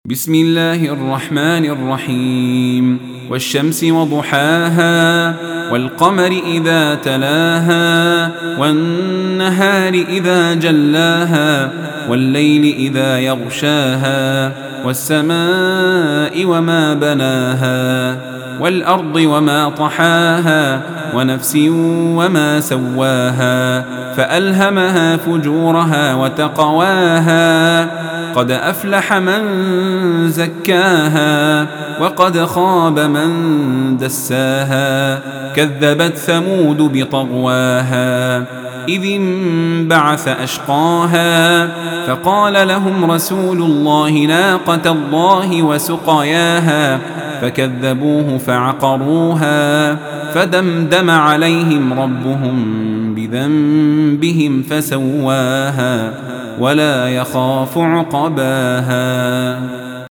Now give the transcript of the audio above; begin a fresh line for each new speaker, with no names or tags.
بسم الله الرحمن الرحيم والشمس وضحاها والقمر إذا تلاها والنهار إذا جلاها والليل إذا يغشاها والسماء وما بناها والأرض وما طحاها ونفس وما سواها فألهمها فجورها وتقواها قد أفلح من زكاها وقد خاب من دساها كذبت ثمود بطغواها إذ انبعث أشقاها فقال لهم رسول الله ناقة الله وسقياها فكذبوه فعقروها فدمدم عليهم ربهم بذنبهم فسواها ولا يخاف عقباها.